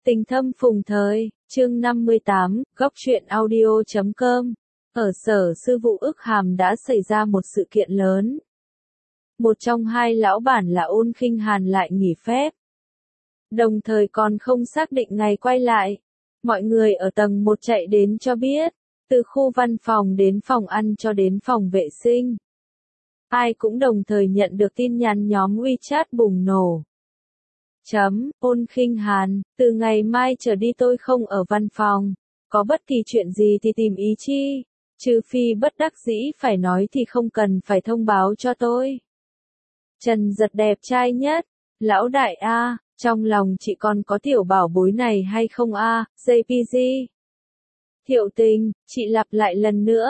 Tình thâm phùng thời, chương 58, góc truyện audio.com. Ở Sở Sư vụ Ức Hàm đã xảy ra một sự kiện lớn. Một trong hai lão bản là Ôn Khinh Hàn lại nghỉ phép. Đồng thời còn không xác định ngày quay lại. Mọi người ở tầng 1 chạy đến cho biết, từ khu văn phòng đến phòng ăn cho đến phòng vệ sinh. Ai cũng đồng thời nhận được tin nhắn nhóm WeChat bùng nổ. Ôn Khinh Hàn, từ ngày mai trở đi tôi không ở văn phòng. Có bất kỳ chuyện gì thì tìm Ý Chi. Trừ phi bất đắc dĩ phải nói thì không cần phải thông báo cho tôi. Trần Giật đẹp trai nhất. Lão đại A, trong lòng chị còn có tiểu bảo bối này hay không A, JPG. Thiệu Tình, chị lặp lại lần nữa.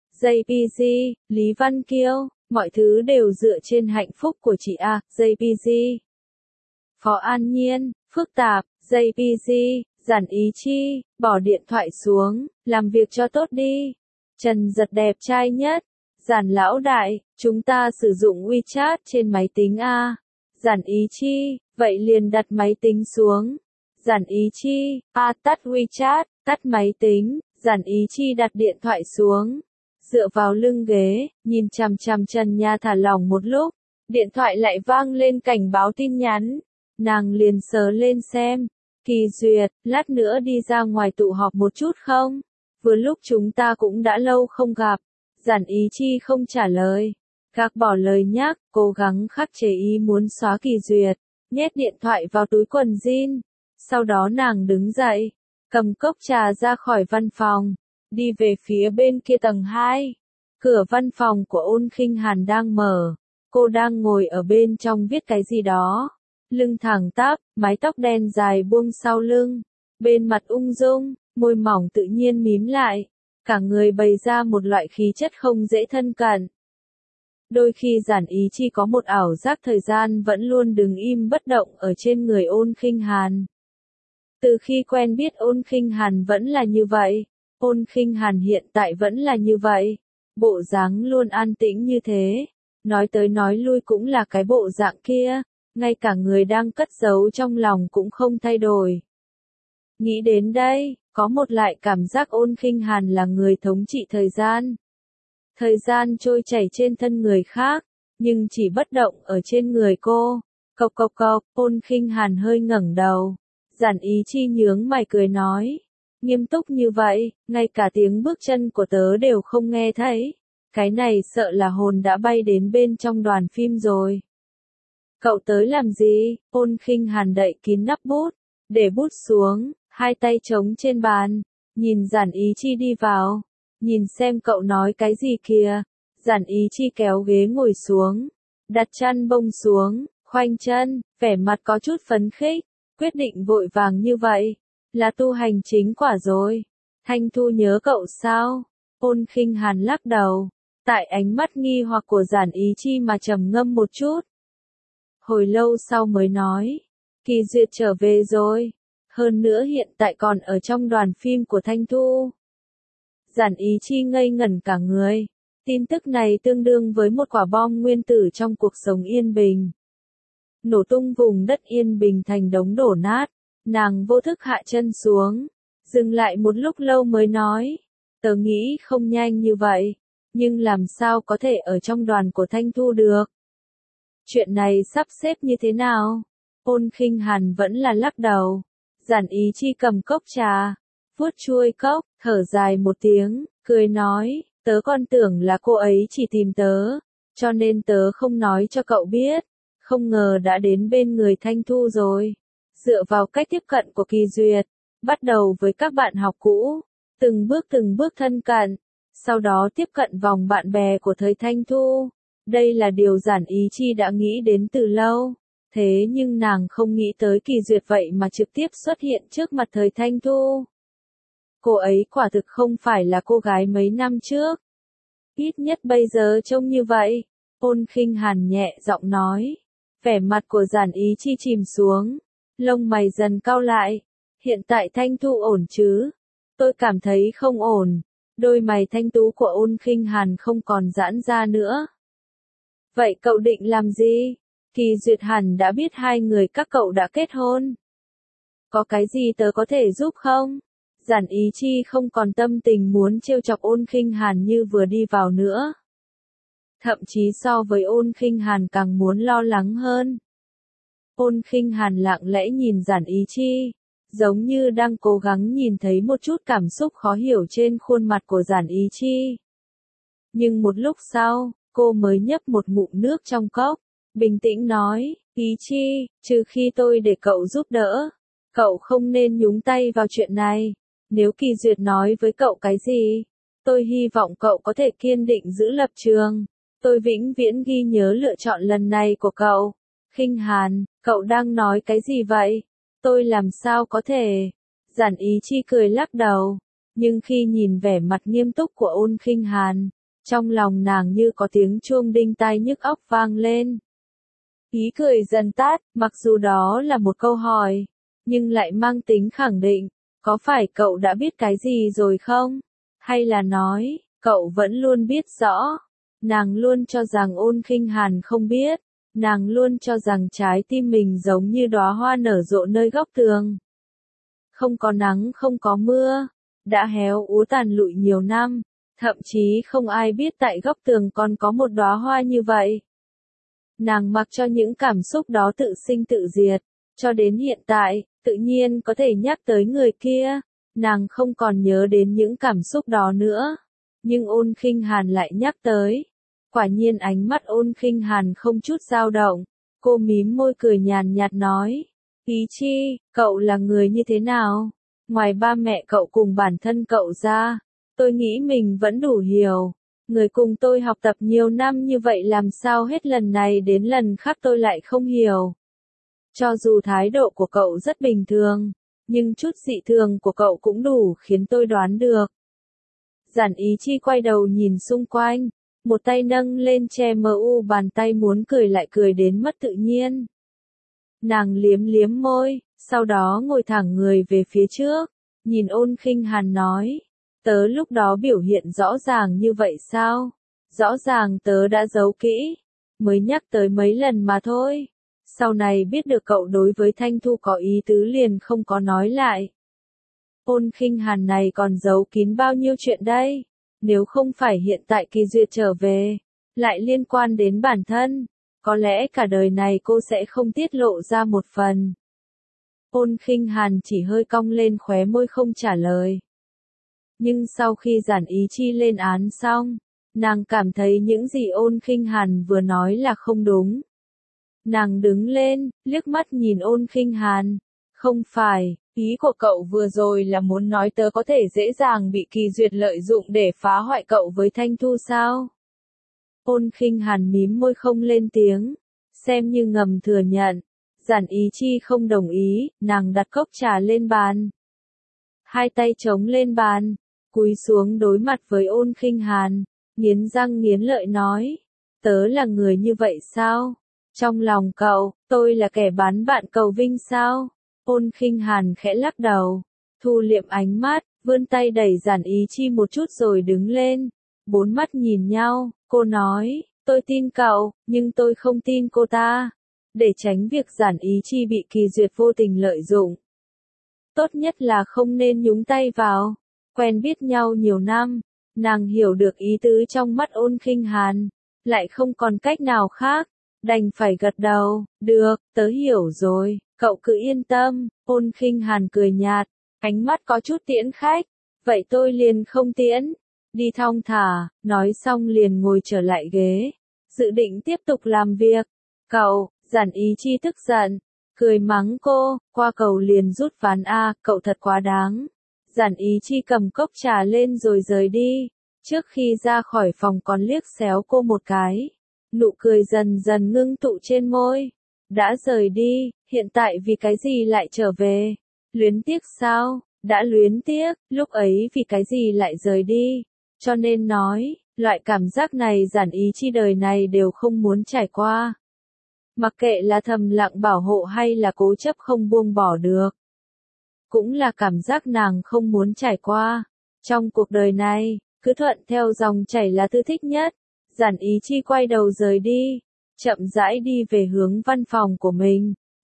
JPG, Lý Văn Kiêu, mọi thứ đều dựa trên hạnh phúc của chị A, JPG. Phó An Nhiên, phức tạp, JPG, Giản Ý Chi, bỏ điện thoại xuống, làm việc cho tốt đi. Trần Giật đẹp trai nhất. Giản lão đại, chúng ta sử dụng WeChat trên máy tính A. Giản Ý Chi, vậy liền đặt máy tính xuống. Giản Ý Chi, tắt WeChat, tắt máy tính. Giản Ý Chi đặt điện thoại xuống. Dựa vào lưng ghế, nhìn chằm chằm Trần Nha thả lỏng một lúc. Điện thoại lại vang lên cảnh báo tin nhắn. Nàng liền sờ lên xem. Kỳ Duyệt, lát nữa đi ra ngoài tụ họp một chút không? Vừa lúc chúng ta cũng đã lâu không gặp. Giản Ý Chi không trả lời. Gác bỏ lời nhắc, cố gắng khắc chế ý muốn xóa Kỳ Duyệt. Nhét điện thoại vào túi quần jean. Sau đó nàng đứng dậy. Cầm cốc trà ra khỏi văn phòng. Đi về phía bên kia tầng 2. Cửa văn phòng của Ôn Khinh Hàn đang mở. Cô đang ngồi ở bên trong viết cái gì đó. Lưng thẳng tắp, mái tóc đen dài buông sau lưng. Bên mặt ung dung, môi mỏng tự nhiên mím lại. Cả người bày ra một loại khí chất không dễ thân cận. Đôi khi Giản Ý Chi có một ảo giác thời gian vẫn luôn đứng im bất động ở trên người Ôn Khinh Hàn. Từ khi quen biết Ôn Khinh Hàn vẫn là như vậy. Ôn Khinh Hàn hiện tại vẫn là như vậy. Bộ dáng luôn an tĩnh như thế. Nói tới nói lui cũng là cái bộ dạng kia. Ngay cả người đang cất giấu trong lòng cũng không thay đổi. Nghĩ đến đây, có một lại cảm giác Ôn Khinh Hàn là người thống trị thời gian. Thời gian trôi chảy trên thân người khác, nhưng chỉ bất động ở trên người cô. Cộc cộc cộc, Ôn Khinh Hàn hơi ngẩng đầu. Giản Ý Chi nhướng mày cười nói. Nghiêm túc như vậy, ngay cả tiếng bước chân của tớ đều không nghe thấy. Cái này sợ là hồn đã bay đến bên trong đoàn phim rồi. Cậu tới làm gì? Ôn Khinh Hàn đậy kín nắp bút, để bút xuống, hai tay trống trên bàn, nhìn Giản Ý Chi đi vào, nhìn xem cậu nói cái gì kìa. Giản Ý Chi kéo ghế ngồi xuống, đặt chăn bông xuống, khoanh chân, vẻ mặt có chút phấn khích, quyết định vội vàng như vậy, là tu hành chính quả rồi. Thanh Thu nhớ cậu sao? Ôn Khinh Hàn lắc đầu, tại ánh mắt nghi hoặc của Giản Ý Chi mà trầm ngâm một chút. Hồi lâu sau mới nói, Kỳ Duyệt trở về rồi, hơn nữa hiện tại còn ở trong đoàn phim của Thanh Thu. Giản Ý Chi ngây ngẩn cả người, tin tức này tương đương với một quả bom nguyên tử trong cuộc sống yên bình. Nổ tung vùng đất yên bình thành đống đổ nát, nàng vô thức hạ chân xuống, dừng lại một lúc lâu mới nói, tớ nghĩ không nhanh như vậy, nhưng làm sao có thể ở trong đoàn của Thanh Thu được. Chuyện này sắp xếp như thế nào? Ôn Khinh Hàn vẫn là lắc đầu. Giản Ý Chi cầm cốc trà, vuốt chuôi cốc, thở dài một tiếng, cười nói, tớ còn tưởng là cô ấy chỉ tìm tớ, cho nên tớ không nói cho cậu biết, không ngờ đã đến bên người Thanh Thu rồi. Dựa vào cách tiếp cận của Kỳ Duyệt, bắt đầu với các bạn học cũ, từng bước thân cận, sau đó tiếp cận vòng bạn bè của thời Thanh Thu. Đây là điều Giản Ý Chi đã nghĩ đến từ lâu, thế nhưng nàng không nghĩ tới Kỳ Duyệt vậy mà trực tiếp xuất hiện trước mặt thời Thanh Thu. Cô ấy quả thực không phải là cô gái mấy năm trước. Ít nhất bây giờ trông như vậy. Ôn Khinh Hàn nhẹ giọng nói. Vẻ mặt của Giản Ý Chi chìm xuống, lông mày dần cau lại. Hiện tại Thanh Thu ổn chứ? Tôi cảm thấy không ổn. Đôi mày thanh tú của Ôn Khinh Hàn không còn giãn ra nữa. Vậy cậu định làm gì? Kỳ Duyệt hẳn đã biết hai người các cậu đã kết hôn. Có cái gì tớ có thể giúp không? Giản Ý Chi không còn tâm tình muốn trêu chọc Ôn Khinh Hàn như vừa đi vào nữa. Thậm chí so với Ôn Khinh Hàn càng muốn lo lắng hơn. Ôn Khinh Hàn lặng lẽ nhìn Giản Ý Chi, giống như đang cố gắng nhìn thấy một chút cảm xúc khó hiểu trên khuôn mặt của Giản Ý Chi. Nhưng một lúc sau, cô mới nhấp một ngụm nước trong cốc, bình tĩnh nói, Ý Chi, trừ khi tôi để cậu giúp đỡ, cậu không nên nhúng tay vào chuyện này. Nếu Kỳ Duyệt nói với cậu cái gì, tôi hy vọng cậu có thể kiên định giữ lập trường. Tôi vĩnh viễn ghi nhớ lựa chọn lần này của cậu. Khinh Hàn, cậu đang nói cái gì vậy? Tôi làm sao có thể? Giản Ý Chi cười lắc đầu, nhưng khi nhìn vẻ mặt nghiêm túc của Ôn Khinh Hàn, trong lòng nàng như có tiếng chuông đinh tai nhức óc vang lên. Ý cười dần tắt, mặc dù đó là một câu hỏi, nhưng lại mang tính khẳng định. Có phải cậu đã biết cái gì rồi không? Hay là nói, cậu vẫn luôn biết rõ? Nàng luôn cho rằng Ôn Khinh Hàn không biết. Nàng luôn cho rằng trái tim mình giống như đóa hoa nở rộ nơi góc tường. Không có nắng không có mưa, đã héo úa tàn lụi nhiều năm, thậm chí không ai biết tại góc tường còn có một đóa hoa như vậy. Nàng mặc cho những cảm xúc đó tự sinh tự diệt, cho đến hiện tại, tự nhiên có thể nhắc tới người kia, nàng không còn nhớ đến những cảm xúc đó nữa. Nhưng Ôn Khinh Hàn lại nhắc tới. Quả nhiên ánh mắt Ôn Khinh Hàn không chút dao động, cô mím môi cười nhàn nhạt nói, Ý Chi, cậu là người như thế nào? Ngoài ba mẹ cậu cùng bản thân cậu ra, tôi nghĩ mình vẫn đủ hiểu. Người cùng tôi học tập nhiều năm như vậy làm sao hết lần này đến lần khác tôi lại không hiểu. Cho dù thái độ của cậu rất bình thường, nhưng chút dị thường của cậu cũng đủ khiến tôi đoán được. Giản Ý Chi quay đầu nhìn xung quanh, một tay nâng lên che bàn tay muốn cười lại cười đến mất tự nhiên. Nàng liếm liếm môi, sau đó ngồi thẳng người về phía trước, nhìn Ôn Khinh Hàn nói, tớ lúc đó biểu hiện rõ ràng như vậy sao? Rõ ràng tớ đã giấu kỹ, mới nhắc tới mấy lần mà thôi. Sau này biết được cậu đối với Thanh Thu có ý tứ liền không có nói lại. Ôn Khinh Hàn này còn giấu kín bao nhiêu chuyện đây? Nếu không phải hiện tại Kỳ Duyệt trở về, lại liên quan đến bản thân, có lẽ cả đời này cô sẽ không tiết lộ ra một phần. Ôn Khinh Hàn chỉ hơi cong lên khóe môi không trả lời. Nhưng sau khi Giản Ý Chi lên án xong, nàng cảm thấy những gì Ôn Khinh Hàn vừa nói là không đúng. Nàng đứng lên, liếc mắt nhìn Ôn Khinh Hàn. Không phải, ý của cậu vừa rồi là muốn nói tớ có thể dễ dàng bị Kỳ Duyệt lợi dụng để phá hoại cậu với Thanh Thu sao? Ôn Khinh Hàn mím môi không lên tiếng, xem như ngầm thừa nhận. Giản Ý Chi không đồng ý, nàng đặt cốc trà lên bàn. Hai tay chống lên bàn, cúi xuống đối mặt với Ôn Khinh Hàn, nghiến răng nghiến lợi nói, tớ là người như vậy sao? Trong lòng cậu, tôi là kẻ bán bạn cầu vinh sao? Ôn Khinh Hàn khẽ lắc đầu, thu liệm ánh mắt, vươn tay đẩy Giản Ý Chi một chút rồi đứng lên. Bốn mắt nhìn nhau, cô nói, tôi tin cậu, nhưng tôi không tin cô ta. Để tránh việc Giản Ý Chi bị Kỳ Duyệt vô tình lợi dụng, tốt nhất là không nên nhúng tay vào. Quen biết nhau nhiều năm, nàng hiểu được ý tứ trong mắt Ôn Khinh Hàn, lại không còn cách nào khác, đành phải gật đầu, được, tớ hiểu rồi, cậu cứ yên tâm. Ôn Khinh Hàn cười nhạt, ánh mắt có chút tiễn khách, vậy tôi liền không tiễn, đi thong thả, nói xong liền ngồi trở lại ghế, dự định tiếp tục làm việc. Cậu, Giản Ý Chi tức giận, cười mắng cô, qua cầu liền rút ván a, cậu thật quá đáng. Giản Ý Chi cầm cốc trà lên rồi rời đi, trước khi ra khỏi phòng còn liếc xéo cô một cái. Nụ cười dần dần ngưng tụ trên môi. Đã rời đi, hiện tại vì cái gì lại trở về? Luyến tiếc sao? Đã luyến tiếc, lúc ấy vì cái gì lại rời đi? Cho nên nói, loại cảm giác này Giản Ý Chi đời này đều không muốn trải qua. Mặc kệ là thầm lặng bảo hộ hay là cố chấp không buông bỏ được. Cũng là cảm giác nàng không muốn trải qua. Trong cuộc đời này, cứ thuận theo dòng chảy là thứ thích nhất. Giản Ý Chi quay đầu rời đi, chậm rãi đi về hướng văn phòng của mình.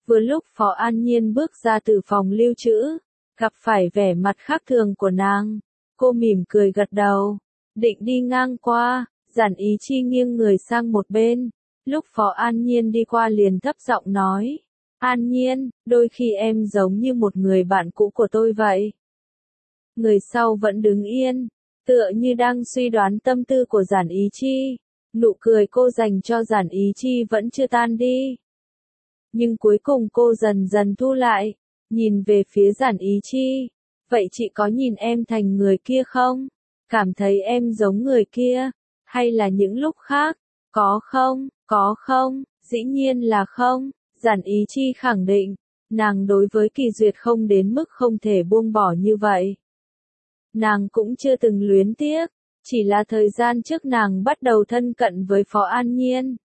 Vừa lúc Phó An Nhiên bước ra từ phòng lưu trữ, gặp phải vẻ mặt khác thường của nàng. Cô mỉm cười gật đầu, định đi ngang qua, Giản Ý Chi nghiêng người sang một bên. Lúc Phó An Nhiên đi qua liền thấp giọng nói, An Nhiên, đôi khi em giống như một người bạn cũ của tôi vậy. Người sau vẫn đứng yên, tựa như đang suy đoán tâm tư của Giản Ý Chi. Nụ cười cô dành cho Giản Ý Chi vẫn chưa tan đi. Nhưng cuối cùng cô dần dần thu lại, nhìn về phía Giản Ý Chi. Vậy chị có nhìn em thành người kia không? Cảm thấy em giống người kia? Hay là những lúc khác? Có không, dĩ nhiên là không. Giản Ý Chi khẳng định, nàng đối với Kỳ Duyệt không đến mức không thể buông bỏ như vậy. Nàng cũng chưa từng luyến tiếc, chỉ là thời gian trước nàng bắt đầu thân cận với Phó An Nhiên,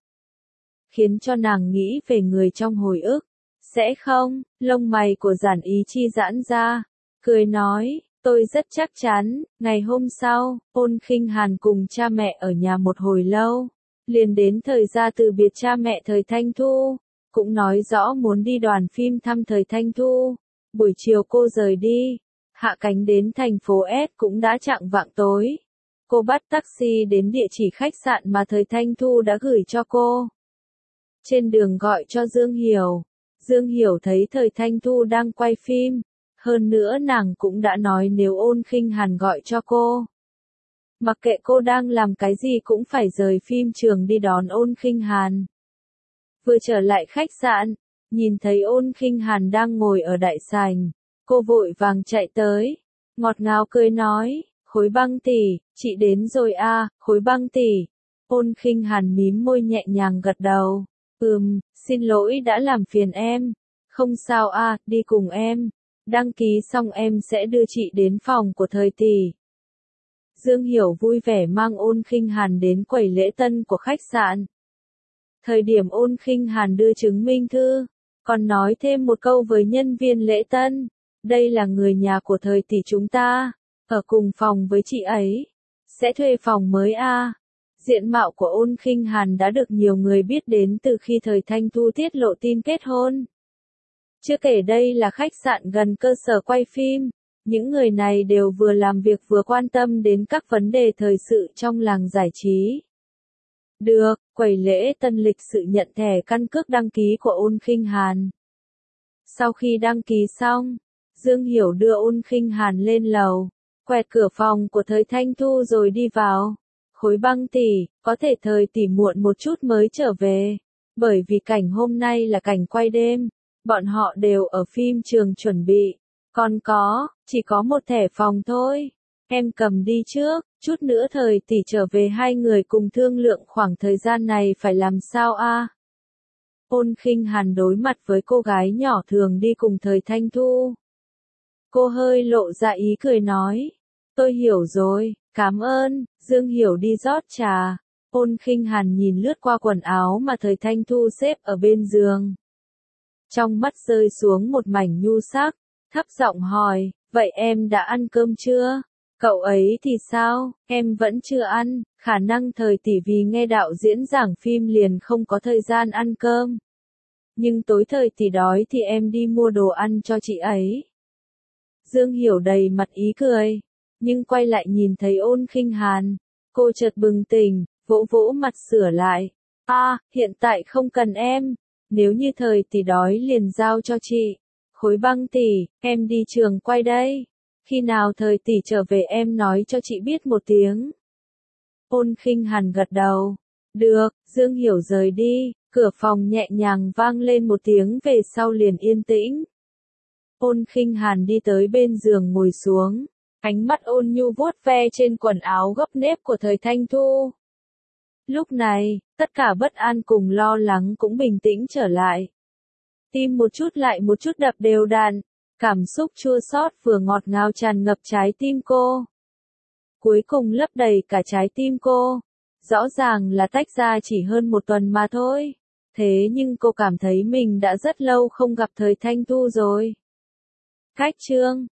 khiến cho nàng nghĩ về người trong hồi ức. Sẽ không, lông mày của Giản Ý Chi giãn ra, cười nói, tôi rất chắc chắn. Ngày hôm sau, Ôn Khinh Hàn cùng cha mẹ ở nhà một hồi lâu, liền đến thời gian từ biệt cha mẹ thời Thanh Thu, cũng nói rõ muốn đi đoàn phim thăm thời Thanh Thu. Buổi chiều cô rời đi, hạ cánh đến thành phố S cũng đã chạng vạng tối. Cô bắt taxi đến địa chỉ khách sạn mà thời Thanh Thu đã gửi cho cô. Trên đường gọi cho Dương Hiểu. Dương Hiểu thấy thời Thanh Thu đang quay phim. Hơn nữa nàng cũng đã nói nếu Ôn Khinh Hàn gọi cho cô, mặc kệ cô đang làm cái gì cũng phải rời phim trường đi đón Ôn Khinh Hàn. Vừa trở lại khách sạn, nhìn thấy Ôn Khinh Hàn đang ngồi ở đại sảnh, cô vội vàng chạy tới, ngọt ngào cười nói, Khối Băng tỷ, chị đến rồi à, Khối Băng tỷ. Ôn Khinh Hàn mím môi nhẹ nhàng gật đầu, xin lỗi đã làm phiền em. Không sao à, đi cùng em. Đăng ký xong em sẽ đưa chị đến phòng của thời tỷ. Dương Hiểu vui vẻ mang Ôn Khinh Hàn đến quầy lễ tân của khách sạn. Thời điểm Ôn Khinh Hàn đưa chứng minh thư, còn nói thêm một câu với nhân viên lễ tân, đây là người nhà của thời tỷ chúng ta, ở cùng phòng với chị ấy, sẽ thuê phòng mới à. Diện mạo của Ôn Khinh Hàn đã được nhiều người biết đến từ khi thời Thanh Thu tiết lộ tin kết hôn. Chưa kể đây là khách sạn gần cơ sở quay phim, những người này đều vừa làm việc vừa quan tâm đến các vấn đề thời sự trong làng giải trí. Được, quầy lễ tân lịch sự nhận thẻ căn cước đăng ký của Ôn Khinh Hàn. Sau khi đăng ký xong, Dương Hiểu đưa Ôn Khinh Hàn lên lầu, quẹt cửa phòng của thời Thanh Thu rồi đi vào. Khối Băng tỷ, có thể thời tỷ muộn một chút mới trở về, bởi vì cảnh hôm nay là cảnh quay đêm, bọn họ đều ở phim trường chuẩn bị, còn chỉ có một thẻ phòng thôi, em cầm đi trước, chút nữa thời tỷ trở về hai người cùng thương lượng khoảng thời gian này phải làm sao a. Ôn Khinh Hàn đối mặt với cô gái nhỏ thường đi cùng thời Thanh Thu. Cô hơi lộ ra ý cười nói, tôi hiểu rồi, cảm ơn. Dương Hiểu đi rót trà. Ôn Khinh Hàn nhìn lướt qua quần áo mà thời Thanh Thu xếp ở bên giường. Trong mắt rơi xuống một mảnh nhu sắc, thấp giọng hỏi, vậy em đã ăn cơm chưa? Cậu ấy thì sao? Em vẫn chưa ăn, khả năng thời tỷ vì nghe đạo diễn giảng phim liền không có thời gian ăn cơm. Nhưng tối thời tỷ đói thì em đi mua đồ ăn cho chị ấy. Dương Hiểu đầy mặt ý cười, nhưng quay lại nhìn thấy Ôn Khinh Hàn, cô chợt bừng tỉnh, vỗ vỗ mặt sửa lại. Hiện tại không cần em, nếu như thời tỷ đói liền giao cho chị. Khối Băng tỷ, em đi trường quay đây. Khi nào thời tỷ trở về em nói cho chị biết một tiếng. Ôn Khinh Hàn gật đầu. Được, Dương Hiểu rời đi, cửa phòng nhẹ nhàng vang lên một tiếng về sau liền yên tĩnh. Ôn Khinh Hàn đi tới bên giường ngồi xuống, ánh mắt ôn nhu vuốt ve trên quần áo gấp nếp của thời Thanh Thu. Lúc này, tất cả bất an cùng lo lắng cũng bình tĩnh trở lại. Tim một chút lại một chút đập đều đặn, cảm xúc chua xót vừa ngọt ngào tràn ngập trái tim cô. Cuối cùng lấp đầy cả trái tim cô. Rõ ràng là tách ra chỉ hơn một tuần mà thôi. Thế nhưng cô cảm thấy mình đã rất lâu không gặp thời Thanh Thu rồi. Cách chương